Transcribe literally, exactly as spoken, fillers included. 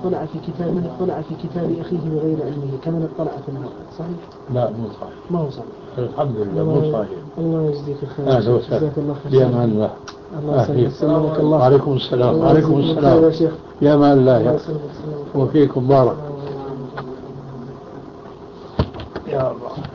اطلع في كتاب من اطلع في كتاب أخيه بغير علمه كمن اطلع في النار، صحيح؟ لا مو صحيح. ما هو صحيح. الحمد لله مو صحيح. الله يجزيك الخير. أهلا وسهلا. يا مان الله. الله يسلمك الله. وعليكم السلام. وعليكم السلام. يا شيخ. يا مان الله. وفيكم بارك. يا الله.